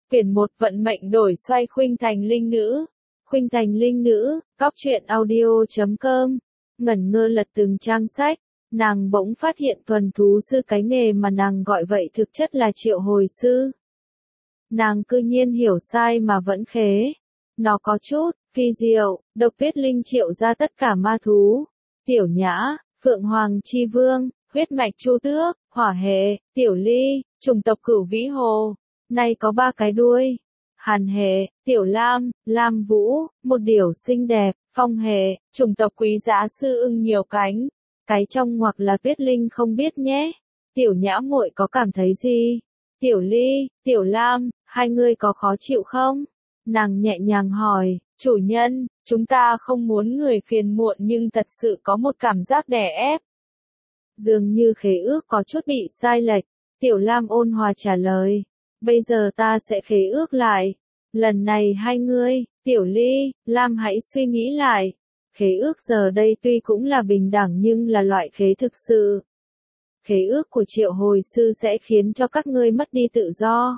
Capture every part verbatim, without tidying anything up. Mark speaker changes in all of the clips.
Speaker 1: Quyển một Vận mệnh đổi xoay Khuynh Thành Linh Nữ. Khuynh Thành Linh Nữ, góc truyện audio chấm com. Ngẩn ngơ lật từng trang sách, nàng bỗng phát hiện thuần thú sư cái nghề mà nàng gọi vậy thực chất là triệu hồi sư. Nàng cư nhiên hiểu sai mà vẫn khế. Nó có chút phi diệu, độc viết linh triệu ra tất cả ma thú. Tiểu Nhã, Phượng Hoàng Chi Vương, huyết mạch Chu Tước, hỏa hệ, Tiểu Ly, chủng tộc Cửu Vĩ Hồ. Nay có ba cái đuôi. Hàn hệ, Tiểu Lam, Lam Vũ, một điểu xinh đẹp. Phong hệ, chủng tộc Quý Giá Sư Ưng nhiều cánh. Cái trong ngoặc là viết linh không biết nhé. Tiểu Nhã muội có cảm thấy gì? Tiểu Ly, Tiểu Lam, hai người có khó chịu không? Nàng nhẹ nhàng hỏi, chủ nhân, chúng ta không muốn người phiền muộn nhưng thật sự có một cảm giác đè ép. Dường như khế ước có chút bị sai lệch. Tiểu Lam ôn hòa trả lời, bây giờ ta sẽ khế ước lại. Lần này hai ngươi, Tiểu Ly, Lam hãy suy nghĩ lại. Khế ước giờ đây tuy cũng là bình đẳng nhưng là loại khế thực sự. Khế ước của triệu hồi sư sẽ khiến cho các ngươi mất đi tự do.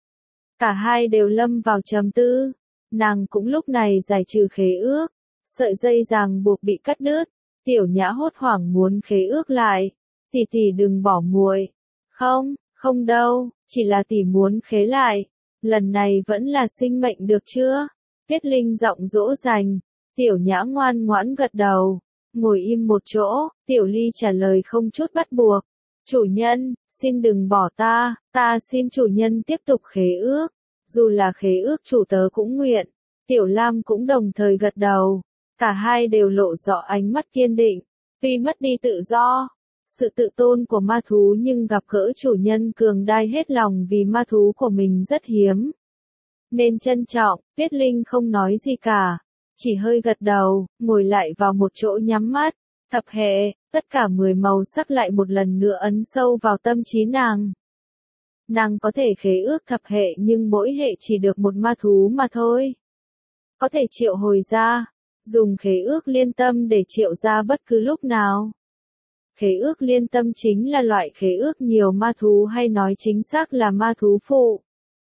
Speaker 1: Cả hai đều lâm vào trầm tư. Nàng cũng lúc này giải trừ khế ước. Sợi dây ràng buộc bị cắt đứt. Tiểu Nhã hốt hoảng muốn khế ước lại. Tỷ tỷ đừng bỏ muội. Không, không đâu, chỉ là tỷ muốn khế lại. Lần này vẫn là sinh mệnh được chưa? Viết linh giọng dỗ dành. Tiểu Nhã ngoan ngoãn gật đầu. Ngồi im một chỗ, Tiểu Ly trả lời không chút bắt buộc. Chủ nhân, xin đừng bỏ ta, ta xin chủ nhân tiếp tục khế ước. Dù là khế ước chủ tớ cũng nguyện. Tiểu Lam cũng đồng thời gật đầu. Cả hai đều lộ rõ ánh mắt kiên định. Tuy mất đi tự do, sự tự tôn của ma thú nhưng gặp gỡ chủ nhân cường đại hết lòng vì ma thú của mình rất hiếm. Nên trân trọng, Tuyết Linh không nói gì cả. Chỉ hơi gật đầu, ngồi lại vào một chỗ nhắm mắt. Thập hệ, tất cả mười màu sắc lại một lần nữa ấn sâu vào tâm trí nàng. Nàng có thể khế ước thập hệ nhưng mỗi hệ chỉ được một ma thú mà thôi. Có thể triệu hồi ra, dùng khế ước liên tâm để triệu ra bất cứ lúc nào. Khế ước liên tâm chính là loại khế ước nhiều ma thú hay nói chính xác là ma thú phụ.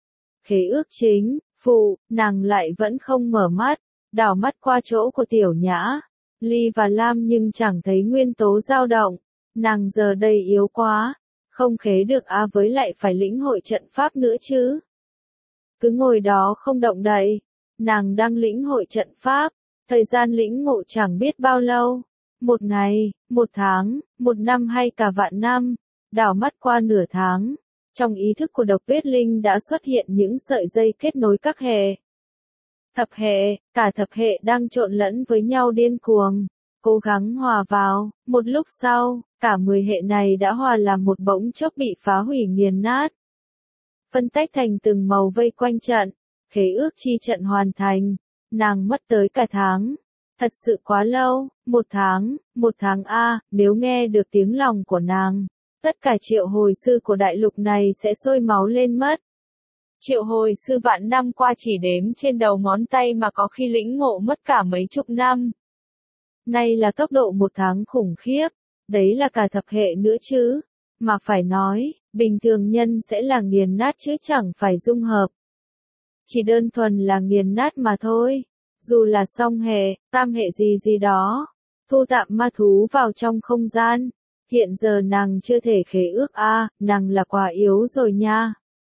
Speaker 1: Khế ước chính, phụ, nàng lại vẫn không mở mắt, đảo mắt qua chỗ của Tiểu Nhã, Ly và Lam nhưng chẳng thấy nguyên tố dao động. Nàng giờ đây yếu quá, không khế được à với lại phải lĩnh hội trận pháp nữa chứ. Cứ ngồi đó không động đậy, nàng đang lĩnh hội trận pháp, thời gian lĩnh ngộ chẳng biết bao lâu. Một ngày, một tháng, một năm hay cả vạn năm, đảo mắt qua nửa tháng, trong ý thức của độc viết linh đã xuất hiện những sợi dây kết nối các hệ. Thập hệ, cả thập hệ đang trộn lẫn với nhau điên cuồng, cố gắng hòa vào. Một lúc sau, cả mười hệ này đã hòa làm một bỗng chốc bị phá hủy nghiền nát. Phân tách thành từng màu vây quanh trận, khế ước chi trận hoàn thành, nàng mất tới cả tháng. Thật sự quá lâu, một tháng, một tháng a, nếu nghe được tiếng lòng của nàng, tất cả triệu hồi sư của đại lục này sẽ sôi máu lên mất. Triệu hồi sư vạn năm qua chỉ đếm trên đầu ngón tay mà có khi lĩnh ngộ mất cả mấy chục năm. Nay là tốc độ một tháng khủng khiếp, đấy là cả thập hệ nữa chứ. Mà phải nói, bình thường nhân sẽ là nghiền nát chứ chẳng phải dung hợp. Chỉ đơn thuần là nghiền nát mà thôi. Dù là song hệ, tam hệ gì gì đó, thu tạm ma thú vào trong không gian. Hiện giờ nàng chưa thể khế ước a, à, nàng là quá yếu rồi nha.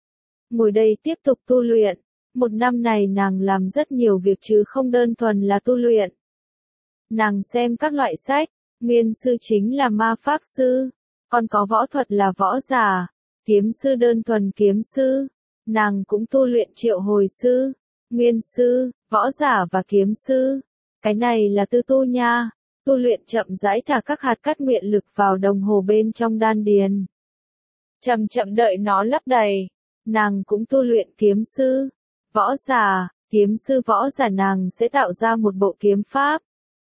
Speaker 1: Ngồi đây tiếp tục tu luyện. Một năm này nàng làm rất nhiều việc chứ không đơn thuần là tu luyện. Nàng xem các loại sách, nguyên sư chính là ma pháp sư, còn có võ thuật là võ giả, kiếm sư đơn thuần kiếm sư. Nàng cũng tu luyện triệu hồi sư, nguyên sư, võ giả và kiếm sư. Cái này là tư tu nha. Tu luyện chậm rãi thả các hạt cát nguyện lực vào đồng hồ bên trong đan điền. Chậm chậm đợi nó lấp đầy. Nàng cũng tu luyện kiếm sư, võ giả, kiếm sư võ giả nàng sẽ tạo ra một bộ kiếm pháp.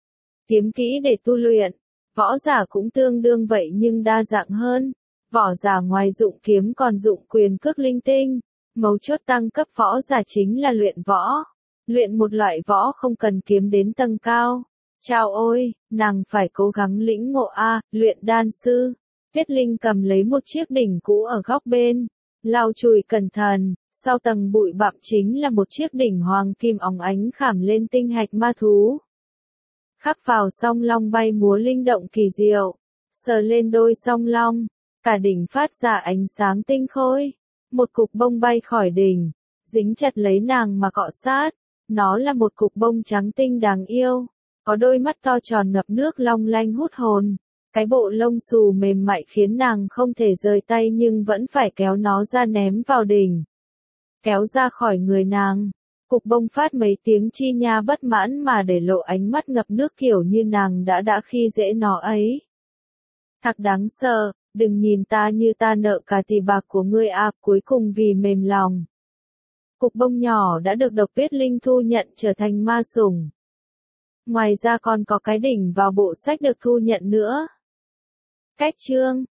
Speaker 1: Kiếm kỹ để tu luyện. Võ giả cũng tương đương vậy nhưng đa dạng hơn. Võ giả ngoài dụng kiếm còn dụng quyền cước linh tinh. Mấu chốt tăng cấp võ giả chính là luyện võ. Luyện một loại võ không cần kiếm đến tầng cao. Chao ôi, nàng phải cố gắng lĩnh ngộ a, luyện đan sư. Viết linh cầm lấy một chiếc đỉnh cũ ở góc bên, lau chùi cẩn thận, Sau tầng bụi bặm chính là một chiếc đỉnh hoàng kim óng ánh khảm lên tinh hạch ma thú. Khắc vào song long bay múa linh động kỳ diệu, sờ lên đôi song long, cả đỉnh phát ra ánh sáng tinh khôi. Một cục bông bay khỏi đỉnh, dính chặt lấy nàng mà cọ sát. Nó là một cục bông trắng tinh đáng yêu, có đôi mắt to tròn ngập nước long lanh hút hồn. Cái bộ lông xù mềm mại khiến nàng không thể rời tay nhưng vẫn phải kéo nó ra ném vào đỉnh. Kéo ra khỏi người nàng, cục bông phát mấy tiếng chi nha bất mãn mà để lộ ánh mắt ngập nước kiểu như nàng đã đã khi dễ nó ấy. Thật đáng sợ, đừng nhìn ta như ta nợ cả tỷ bạc của ngươi à, cuối cùng vì mềm lòng. Cục bông nhỏ đã được độc biết linh thu nhận trở thành ma sủng. Ngoài ra còn có cái đỉnh vào bộ sách được thu nhận nữa. Cách chương